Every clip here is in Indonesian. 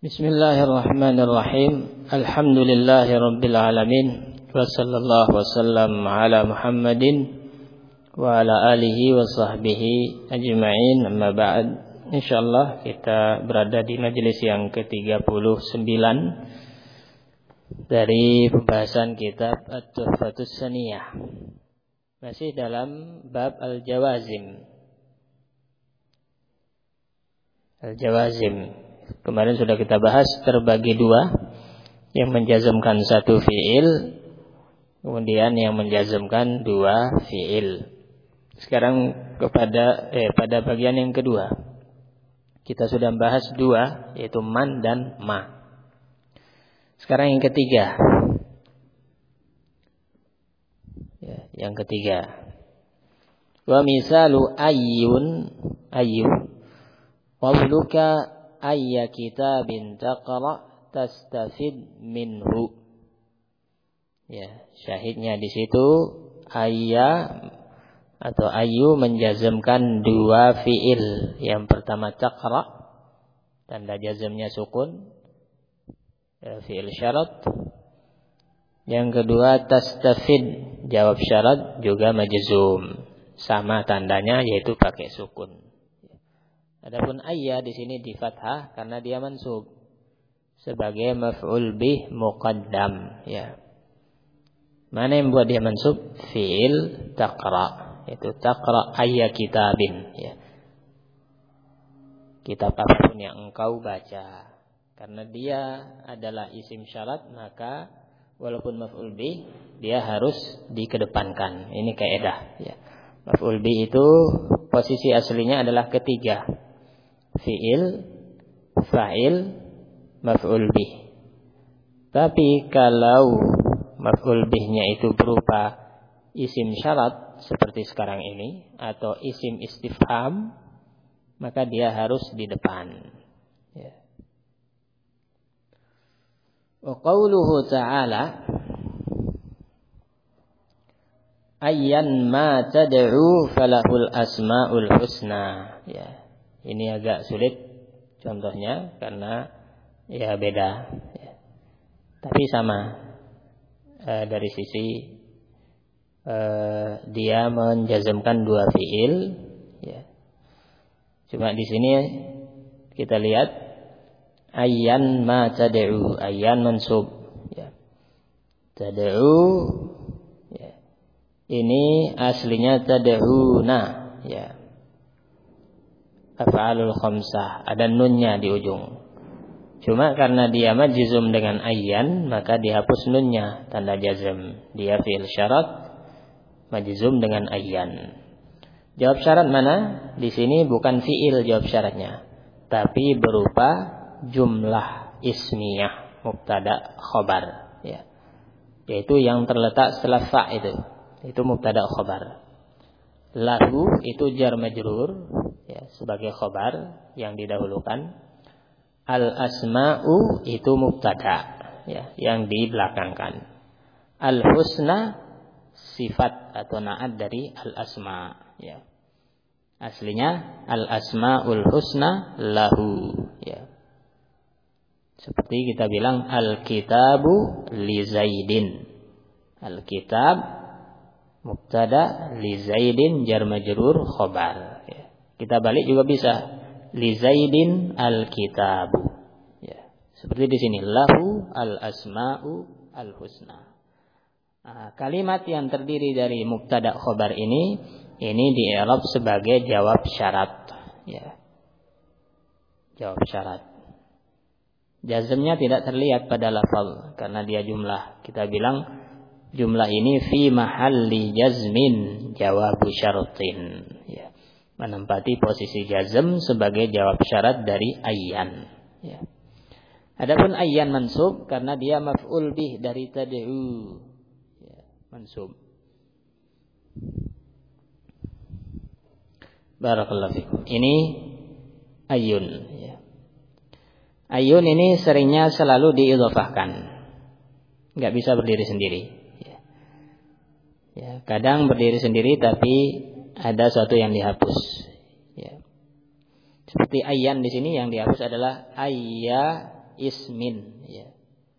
Bismillahirrahmanirrahim. Alhamdulillahirabbil alamin. Wa sallallahu wasallam ala Muhammadin wa ala alihi wa sahbihi ajma'in. Amma ba'd. Insyaallah kita berada di majelis yang ke-39 dari pembahasan kitab At-Tuhfatus Saniyah. Masih dalam bab al-jawazim. Al-jawazim. Kemarin sudah kita bahas terbagi dua, yang menjazmkan satu fi'il, kemudian yang menjazmkan dua fi'il. Sekarang pada bagian yang kedua, kita sudah bahas dua, yaitu man dan ma. Sekarang yang ketiga, yang ketiga, wa misalu ayyun qawluka ayya kitabin taqra tastafid minhu. Ya, syahidnya di situ ayya atau ayu menjazmkan dua fiil. Yang pertama taqra, tanda jazmnya sukun, fiil syarat. Yang kedua tastafid, jawab syarat juga majzum, sama tandanya yaitu pakai sukun. Adapun ayya di sini di fathah karena dia mansub sebagai maf'ul bih muqaddam, ya. Mana yang buat dia mansub? Fi'il taqra, yaitu taqra ayya kitabin, ya. Kitab apapun yang engkau baca. Karena dia adalah isim syarat, maka walaupun maf'ul bih dia harus dikedepankan. Ini kaidah, ya. Maf'ul bih itu posisi aslinya adalah ketiga. Fi'il, fa'il, maf'ul bih. Tapi kalau maf'ul bihnya itu berupa isim syarat seperti sekarang ini atau isim istifham, maka dia harus di depan. Ya. Wa qauluhu ta'ala ayyan ma tad'u falahul asma'ul husna. Ya. Ini agak sulit contohnya karena ya beda, ya. Tapi sama dari sisi dia menjazmkan dua fiil, ya. Cuma di sini kita lihat ayyan ma tad'u, ayyan mansub, ya. Tad'u, ya. Ini aslinya tad'una, ya. Af'alul khamsah, ada nunnya di ujung. Cuma karena dia majzum dengan ayyan, maka dihapus nunnya, tanda jazm. Dia fi'il syarat majzum dengan ayyan. Jawab syarat mana? Di sini bukan fi'il jawab syaratnya, tapi berupa jumlah ismiyah mubtada khobar, ya. Yaitu yang terletak setelah fa itu mubtada khobar. Lahu itu jar majrur, ya, sebagai khobar yang didahulukan. Al asma'u itu mubtada, ya, yang dibelakangkan. Al husna sifat atau naat dari al asma, ya. Aslinya al asmaul husna lahu, ya. Seperti kita bilang al kitabu li Zaidin. Al kitab mubtada li Zaidin jar majrur khobar, ya. Kita balik juga bisa, li Zaidin al kitabu, ya. Seperti di sini lahu al asma'u al husna. Nah, kalimat yang terdiri dari mubtada khobar ini di-i'rab sebagai jawab syarat, ya. Jawab syarat. Jazmnya tidak terlihat pada lafal karena dia jumlah. Kita bilang jumlah ini fi mahalli jazmin jawabu syaratin, ya. Menempati posisi jazm sebagai jawab syarat dari ayyan, ya. Adapun ayyan mansub karena dia maf'ul bih dari tad'u, ya, mansub. Barakallahu fikum. Ini ayyun, ya. Ayyun ini seringnya selalu diidhofahkan, enggak bisa berdiri sendiri. Ya, kadang berdiri sendiri tapi ada sesuatu yang dihapus, ya. Seperti ayyan di sini yang dihapus adalah ayya ismin, ya.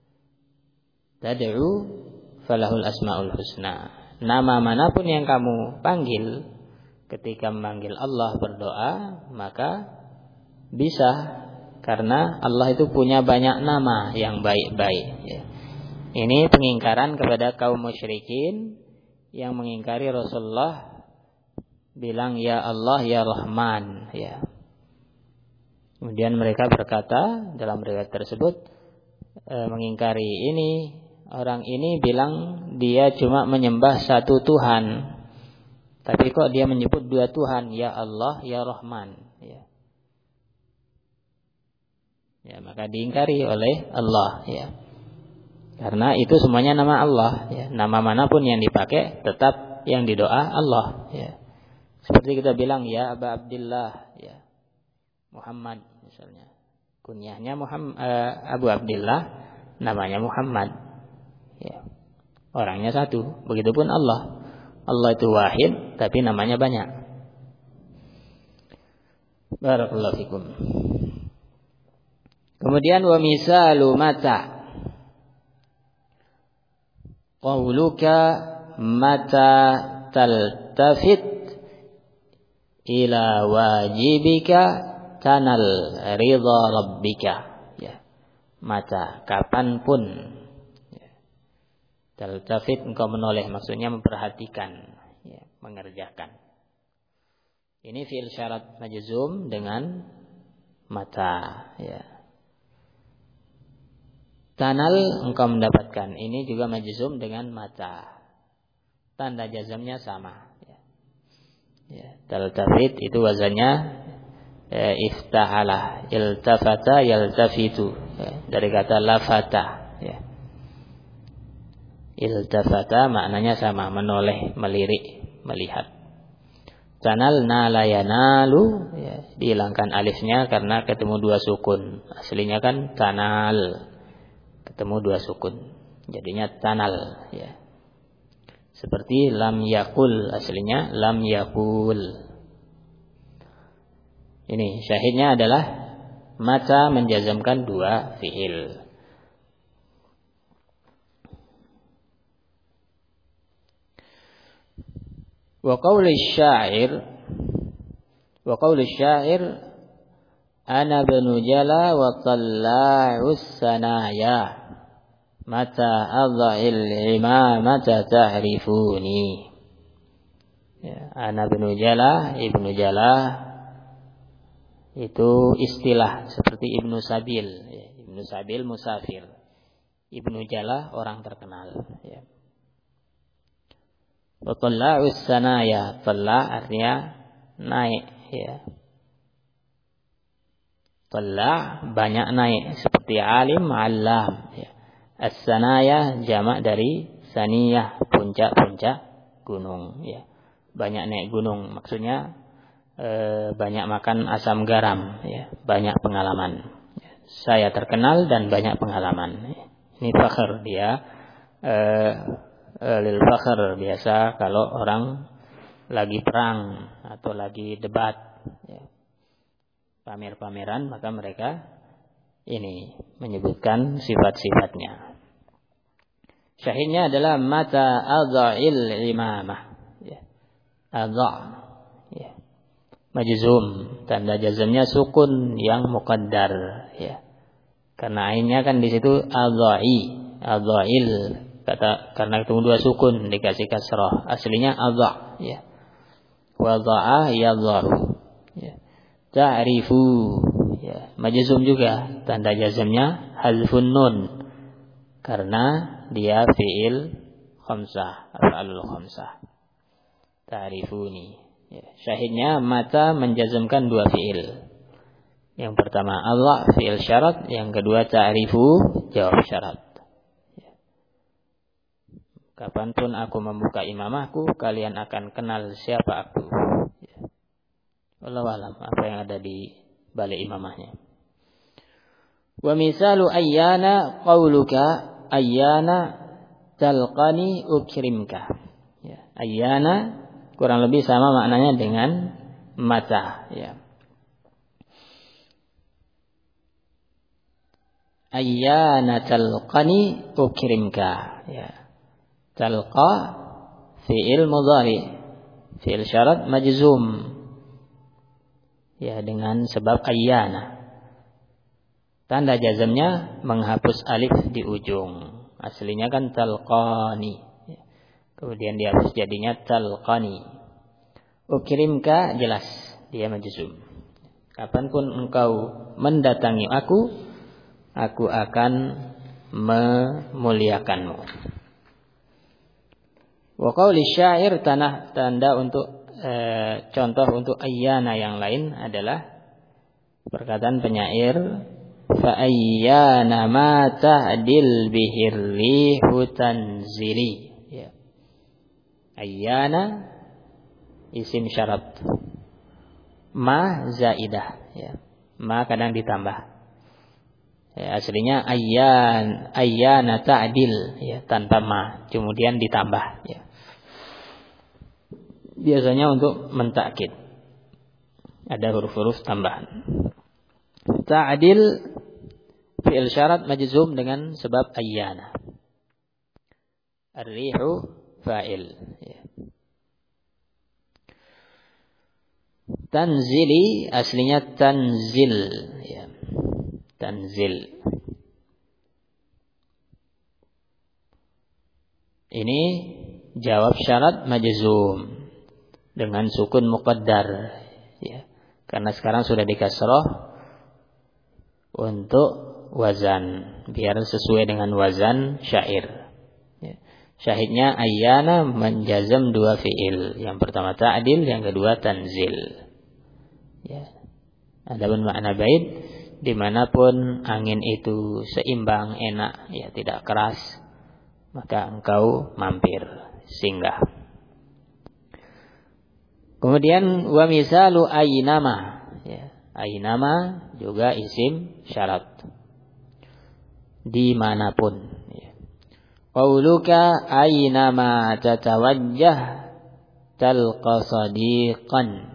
Tad'u falahul asmaul husna. Nama manapun yang kamu panggil ketika memanggil Allah berdoa, maka bisa, karena Allah itu punya banyak nama yang baik-baik, ya. Ini pengingkaran kepada kaum musyrikin yang mengingkari Rasulullah bilang ya Allah ya Rahman, ya. Kemudian mereka berkata dalam riwayat tersebut mengingkari ini, orang ini bilang dia cuma menyembah satu Tuhan, tapi kok dia menyebut dua Tuhan, ya Allah ya Rahman, ya. Ya, maka diingkari oleh Allah, ya. Karena itu semuanya nama Allah, ya. Nama manapun yang dipakai tetap yang didoa Allah, ya. Seperti kita bilang ya Aba Abdillah, ya. Muhammad misalnya. Kunyahnya Muhammad, Abu Abdillah, namanya Muhammad, ya. Orangnya satu. Begitupun Allah. Allah itu wahid tapi namanya banyak. Barakallahu fikum. Kemudian wa misalu mata. Qauluka mata taltafit ila wajibika tanal ridha rabbika, ya. Mata, kapanpun, ya. Taltafit, engkau menoleh, maksudnya memperhatikan, ya, mengerjakan. Ini fi'il syarat majzum dengan mata, ya. Tanal, engkau mendapatkan, ini juga majzum dengan mata. Tanda jazamnya sama, ya. Ya, taltafit itu wazannya ifta'alah, iltafata yaltafitu, ya, dari kata lafata, ya. Iltafata maknanya sama, menoleh, melirik, melihat. Tanal nala yanalu, ya, dihilangkan alifnya karena ketemu dua sukun. Aslinya kan tanal, ketemu dua sukun, jadinya tanal, ya. Seperti lam yakul, aslinya lam yakul. Ini syahidnya adalah mata menjazamkan dua fi'il. Wa qauli syair ana banu jala wa talla'us sanaya mata adha'il imamata ta'rifuni, ya. Ana ibnu Jala itu istilah seperti Ibnu Sabil, ya. Ibnu Sabil musafir, Ibnu Jala orang terkenal, ya. Wa talla'us sanaya, talla artinya naik, ya. Talla banyak naik, seperti alim, alam, ya. As-sanaya jamak dari saniyah, puncak-puncak gunung, ya. Banyak naik gunung, maksudnya banyak makan asam garam, ya. Banyak pengalaman, ya. Saya terkenal dan banyak pengalaman, ya. Ini fakhr dia, lil fakhr, biasa kalau orang lagi perang atau lagi debat, ya, pamer-pameran, maka mereka ini menyebutkan sifat-sifatnya. Syahidnya adalah mata adha'il imamah, ya. Adha', ya. Majzum, tanda jazamnya sukun yang muqaddar, ya. Karena ainnya kan di situ adha'i, adha'il, kata karena ketemu dua sukun dikasih kasrah, aslinya adha', ya. Wa dha'a yadha'u, ya. Ta'rifu, ya. Majzum juga, tanda jazamnya hazfun nun karena dia fi'il khamsah, af'alul khamsah. Ta'rifuni, ya. Syahidnya mata menjazamkan dua fi'il. Yang pertama Allah fi'il syarat, yang kedua ta'rifu jawab syarat, ya. Kapanpun aku membuka imamahku, kalian akan kenal siapa aku, ya. Wallahu a'lam apa yang ada di balik imamahnya. Wa misalu ayyana qauluka ayyana talqani ukrimka, ya. Ayyana kurang lebih sama maknanya dengan mata, ya. ayyana talqani ukrimka. Ya. Talqa fi'il mudhari, fi'il syarat majzum. Ya, dengan sebab ayyana. Tanda jazamnya menghapus alif di ujung. Aslinya kan talqani. Ya. Kemudian dihapus jadinya talqani. Ukrimka jelas dia majzum. Kapanpun engkau mendatangi aku akan memuliakanmu. Wa qauli syair, tanda untuk contoh untuk ayyana yang lain adalah perkataan penyair, fa ayyana ma ta'dil bihir rihu tanzili. Ya. Ayyana isim syarat. Ma zaidah, ya. Ma kadang ditambah. Ya, aslinya ayyana ta'dil, ya, tanpa ma, kemudian ditambah, ya. Biasanya untuk mentakkid. Ada huruf-huruf tambahan. Ta'dil fi'il syarat majzum dengan sebab ayyana. Ar-rihu fa'il, ya. Tanzili aslinya tanzil, ya. Tanzil. Ini jawab syarat majzum dengan sukun muqaddar, ya. Karena sekarang sudah dikasroh untuk wazan, biar sesuai dengan wazan syair. Ya. Syahidnya ayyana menjazam dua fi'il. Yang pertama ta'dil, yang kedua tanzil. Ya. Adapun makna bait, dimanapun angin itu seimbang, enak, ya, tidak keras, maka engkau mampir, singgah. Kemudian wa misalu aynama, ya. Aynama juga isim syarat, dimanapun, ya. Qauluka aynama tatawajjah talqa sadiqan.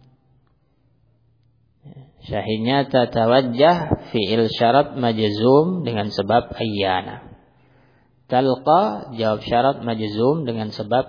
Syahidnya tatawajjah fi'il syarat majzum dengan sebab ayyana. Talqa jawab syarat majzum dengan sebab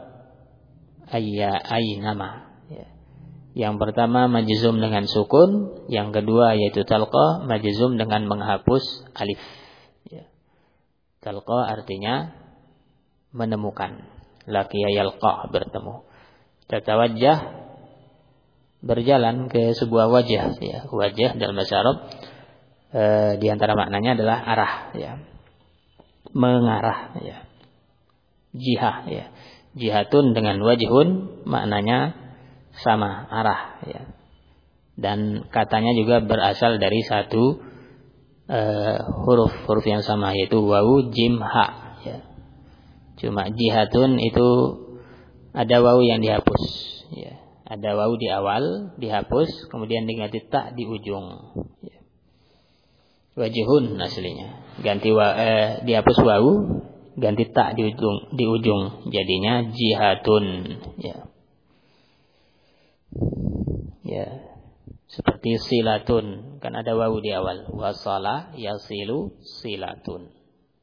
aynama. Ya. Yang pertama majzum dengan sukun, yang kedua yaitu talqa majzum dengan menghapus alif. Ya. Talqa artinya menemukan. Laqiya yalqa, bertemu. Tatawajjah berjalan ke sebuah wajah, ya. Wajah dalam bahasa Arab di antara maknanya adalah arah, ya. Mengarah, ya. Jihah, ya. Jihatun dengan wajhun maknanya sama, arah, ya. Dan katanya juga berasal dari satu huruf yang sama, yaitu wawu jim ha, ya. Cuma jihatun itu ada wawu yang dihapus, ya. Ada wawu di awal, dihapus, kemudian diganti tak di ujung. Ya. Wajihun aslinya. Dihapus wawu, ganti tak di ujung. Jadinya jihatun. Ya. Ya. Seperti silatun, kan ada wawu di awal. Wasala yasilu silatun.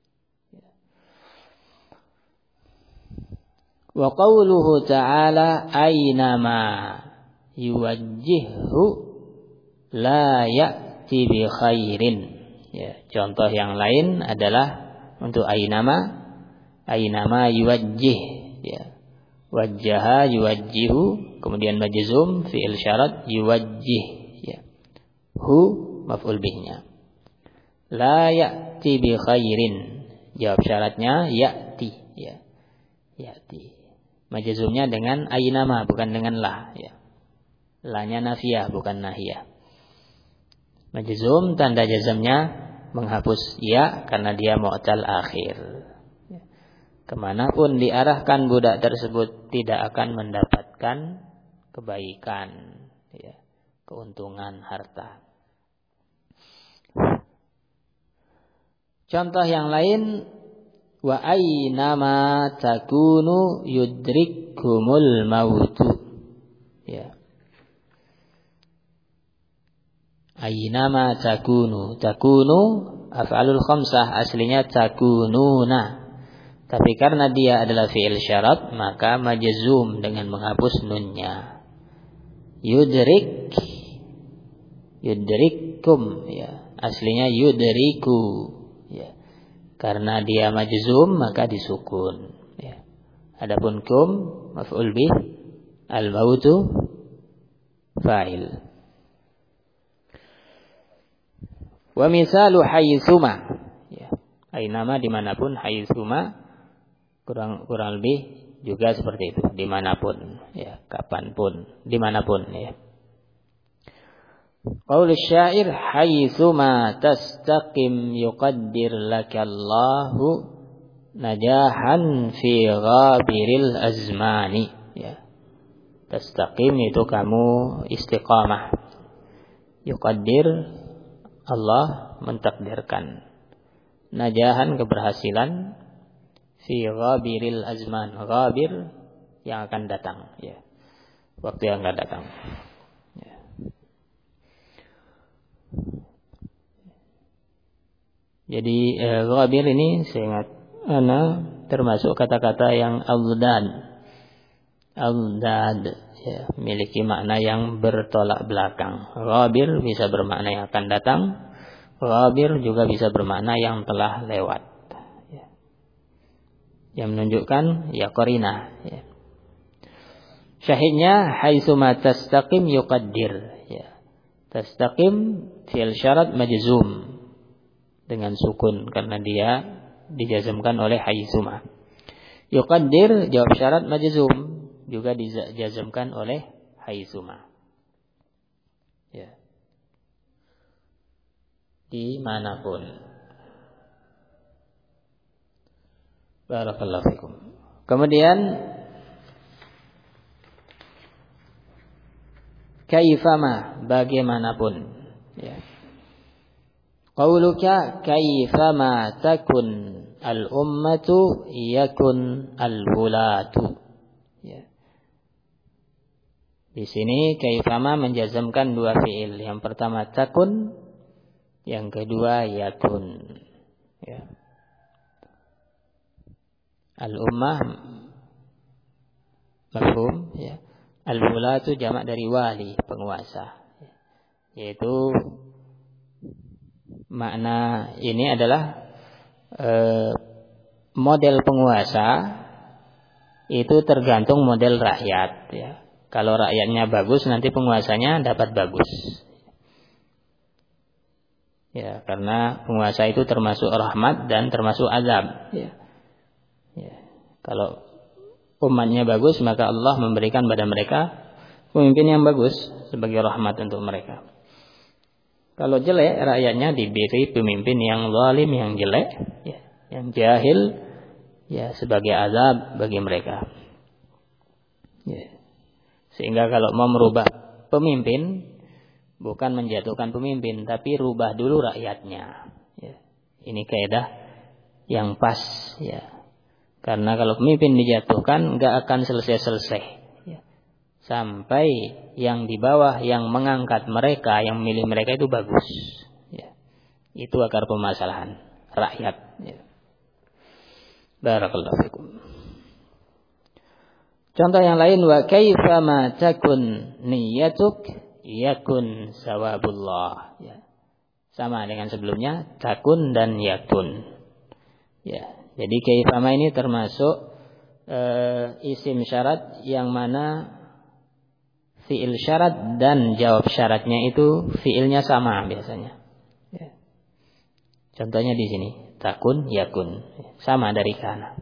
Wa qawluhu ta'ala aynama yuwajjihhu la ya'ti bi khairin. Ya, contoh yang lain adalah untuk aynama yuwajjih, ya. Wajjaha yuwajjihu, kemudian majzum fi'il syarat yuwajjih, ya. Hu maf'ul bihnya. La ya'ti bi khairin, jawab syaratnya ya'ti, ya. Ya'ti. Majzumnya dengan aynama, bukan dengan la, ya. La-nya nafiyah, bukan nahiyah. Majzum tanda jazamnya menghapus ya karena dia mu'tal akhir. Kemanapun diarahkan budak tersebut tidak akan mendapatkan kebaikan, ya, keuntungan harta. Contoh yang lain, wa aynama takunu yudrikkumul mautu. Ya. Aynama takunu af'alul khamsah aslinya takununa. Tapi karena dia adalah fi'il syarat, maka majzum dengan menghapus nunnya. Yudrikum, ya. Aslinya yudriku, ya. Karena dia majzum maka disukun, ya. Adapun kum maf'ul bih, al-mautu fa'il. Wa misalu haitsuma, ya. Ainama dimanapun, haitsuma kurang lebih juga seperti itu, dimanapun, ya, kapanpun, dimanapun, ya. Qaul syair haitsuma tastaqim yuqaddir lakallahu najahan fi ghabiril azmani, ya. Tastaqim itu kamu istiqamah. Yuqaddir, Allah mentakdirkan. Najahan, keberhasilan. Fi ghabiril azman. Ghabir yang akan datang, ya. Waktu yang akan datang, ya. Jadi ghabir ini saya ingat termasuk kata-kata yang aldad, ya, memiliki makna yang bertolak belakang. Ghabir bisa bermakna yang akan datang. Ghabir juga bisa bermakna yang telah lewat, ya. Yang menunjukkan ya qarinah, ya. Syahidnya haitsuma tastaqim yuqaddir, ya. Tastaqim fi'il syarat majzum dengan sukun karena dia dijazmkan oleh haitsuma. Yuqaddir jawab syarat majzum juga dijazmkan oleh haitsuma, ya. Dimanapun. Barakallahu fikum. Kemudian kaifama, bagaimanapun, ya. Qauluka kaifama takun al-ummatu yakun al-wulatu, ya. Di sini kaifama menjazmkan dua fiil. Yang pertama takun, yang kedua yakun, ya. Al-ummah mafhum, ya. Al-wulatu jamak dari wali, penguasa, yaitu makna ini adalah model penguasa itu tergantung model rakyat, ya. Kalau rakyatnya bagus, nanti penguasanya dapat bagus, ya, karena penguasa itu termasuk rahmat dan termasuk azab, ya. Ya. Kalau umatnya bagus, maka Allah memberikan pada mereka pemimpin yang bagus sebagai rahmat untuk mereka. Kalau jelek, rakyatnya diberi pemimpin yang zalim, yang jelek, ya, yang jahil, ya, sebagai azab bagi mereka, ya. Sehingga kalau mau merubah pemimpin, bukan menjatuhkan pemimpin, tapi rubah dulu rakyatnya, ya. Ini kaidah yang pas, ya. Karena kalau pemimpin dijatuhkan, nggak akan selesai-selesai, ya. Sampai yang di bawah, yang mengangkat mereka, yang memilih mereka itu bagus, ya. Itu akar permasalahan rakyat, ya. Barakallahu fikum. Contoh yang lain, wa kaifa ma takun niyatuk yakun sawabullah, ya. Sama dengan sebelumnya, takun dan yakun, ya. Jadi kaifa ma ini termasuk isim syarat yang mana fiil syarat dan jawab syaratnya itu fiilnya sama biasanya, ya. Contohnya di sini takun yakun, sama dari kana.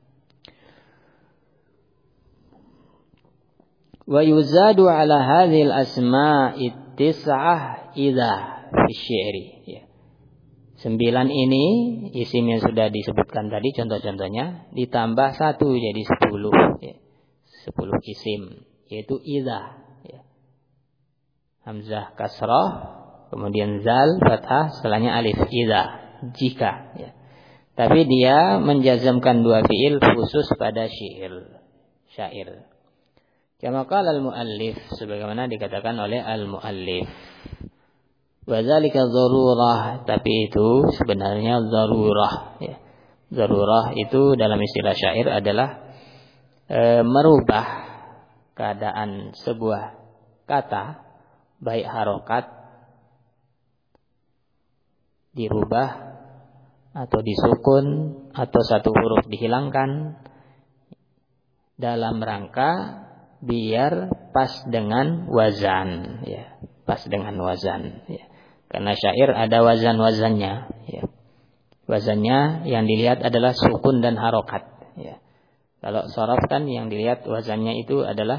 Wa yuzadu ala hadhil asma'i tis'ah idza fi syi'ri, ya. 9 ini isim yang sudah disebutkan tadi contoh-contohnya ditambah 1 jadi 10, ya. 10 isim yaitu idza, ya. Hamzah kasrah, kemudian zal fathah, setelahnya alif, idza, jika, ya. Tapi dia menjazamkan dua fiil khusus pada syair. Kama qala al-muallif, sebagaimana dikatakan oleh al-muallif. Wa dzalika dzarurah, tapi itu sebenarnya dzarurah ya. Dzarurah itu dalam istilah syair adalah merubah keadaan sebuah kata, baik harokat dirubah atau disukun atau satu huruf dihilangkan dalam rangka biar pas dengan wazan ya, pas dengan wazan ya. Karena syair ada wazan-wazannya ya. Wazannya yang dilihat adalah sukun dan harokat ya. Kalau sorof kan yang dilihat wazannya itu adalah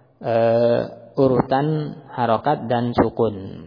urutan harokat dan sukun,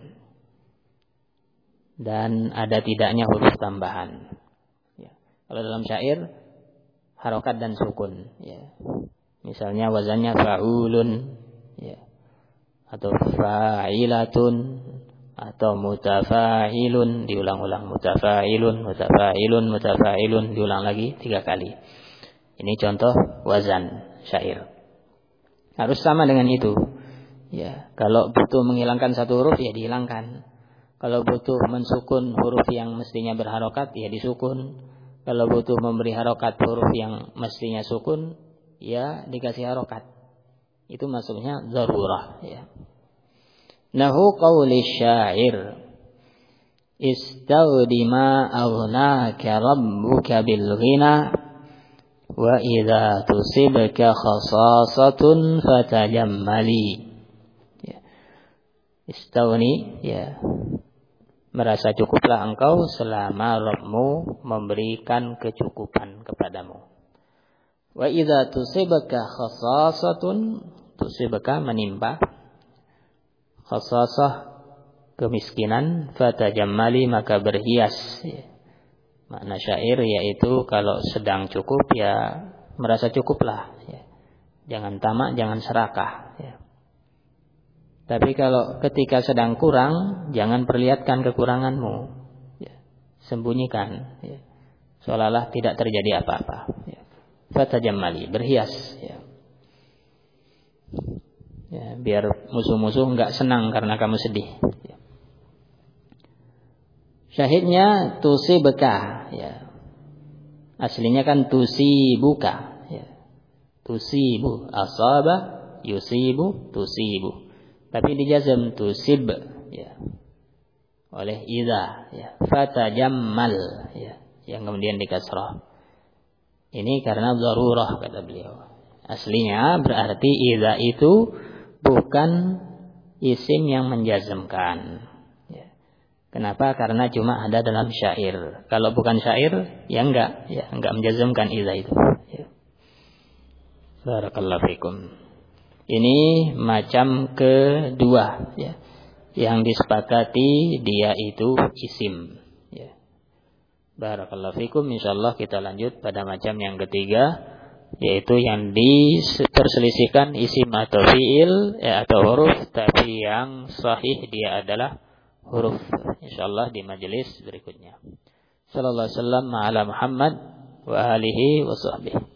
dan ada tidaknya huruf tambahan ya. Kalau dalam syair harokat dan sukun ya. Misalnya wazannya fa'ulun ya, atau fa'ilatun, atau mutafa'ilun, diulang-ulang mutafa'ilun, mutafa'ilun, mutafa'ilun, diulang lagi 3 kali. Ini contoh wazan syair. Harus sama dengan itu. Ya, kalau butuh menghilangkan satu huruf ya dihilangkan. Kalau butuh mensukun huruf yang mestinya berharokat ya disukun. Kalau butuh memberi harokat huruf yang mestinya sukun ya dikasih harokat. Itu maksudnya dzarurah ya. Nahu qawli syair istawdi ma aghnaka rabbuka bil ghina wa idza tusibka khasasatun fatajammali ya. Istawni ya, merasa cukuplah engkau selama Rabbmu memberikan kecukupan kepadamu. Wa idza tusibka khasasatun, tusibka menimpa, khasasah kemiskinan, fatajammali maka berhias ya. Makna syair yaitu kalau sedang cukup ya merasa cukuplah ya. Jangan tamak, jangan serakah ya. Tapi kalau ketika sedang kurang, jangan perlihatkan kekuranganmu ya. Sembunyikan ya. Seolah-olah tidak terjadi apa-apa ya. Fatajammali, berhias ya. Ya, biar musuh-musuh enggak senang karena kamu sedih ya. Syahidnya tusibka ya. Aslinya kan tusibuka ya. Tusibu, asaba, yusibu, tusibu. Tapi dijazm tusib ya. Oleh idza ya. Fatajammal ya. Yang kemudian dikasrah. Ini karena dzarurah kata beliau. Aslinya berarti idza itu bukan isim yang menjazmkan. Kenapa? Karena cuma ada dalam syair. Kalau bukan syair, ya enggak menjazmkan idza itu. Ya. Barakallahu fikum. Ini macam kedua, ya, yang disepakati dia itu isim. Ya. Barakallahu fikum. Insyaallah kita lanjut pada macam yang ketiga, yaitu yang diperselisihkan isim atau fiil ya, atau huruf, tapi yang sahih dia adalah huruf. Insyaallah di majelis berikutnya. Sallallahu alaihi wasallam ala Muhammad wa alihi wa sahbihi.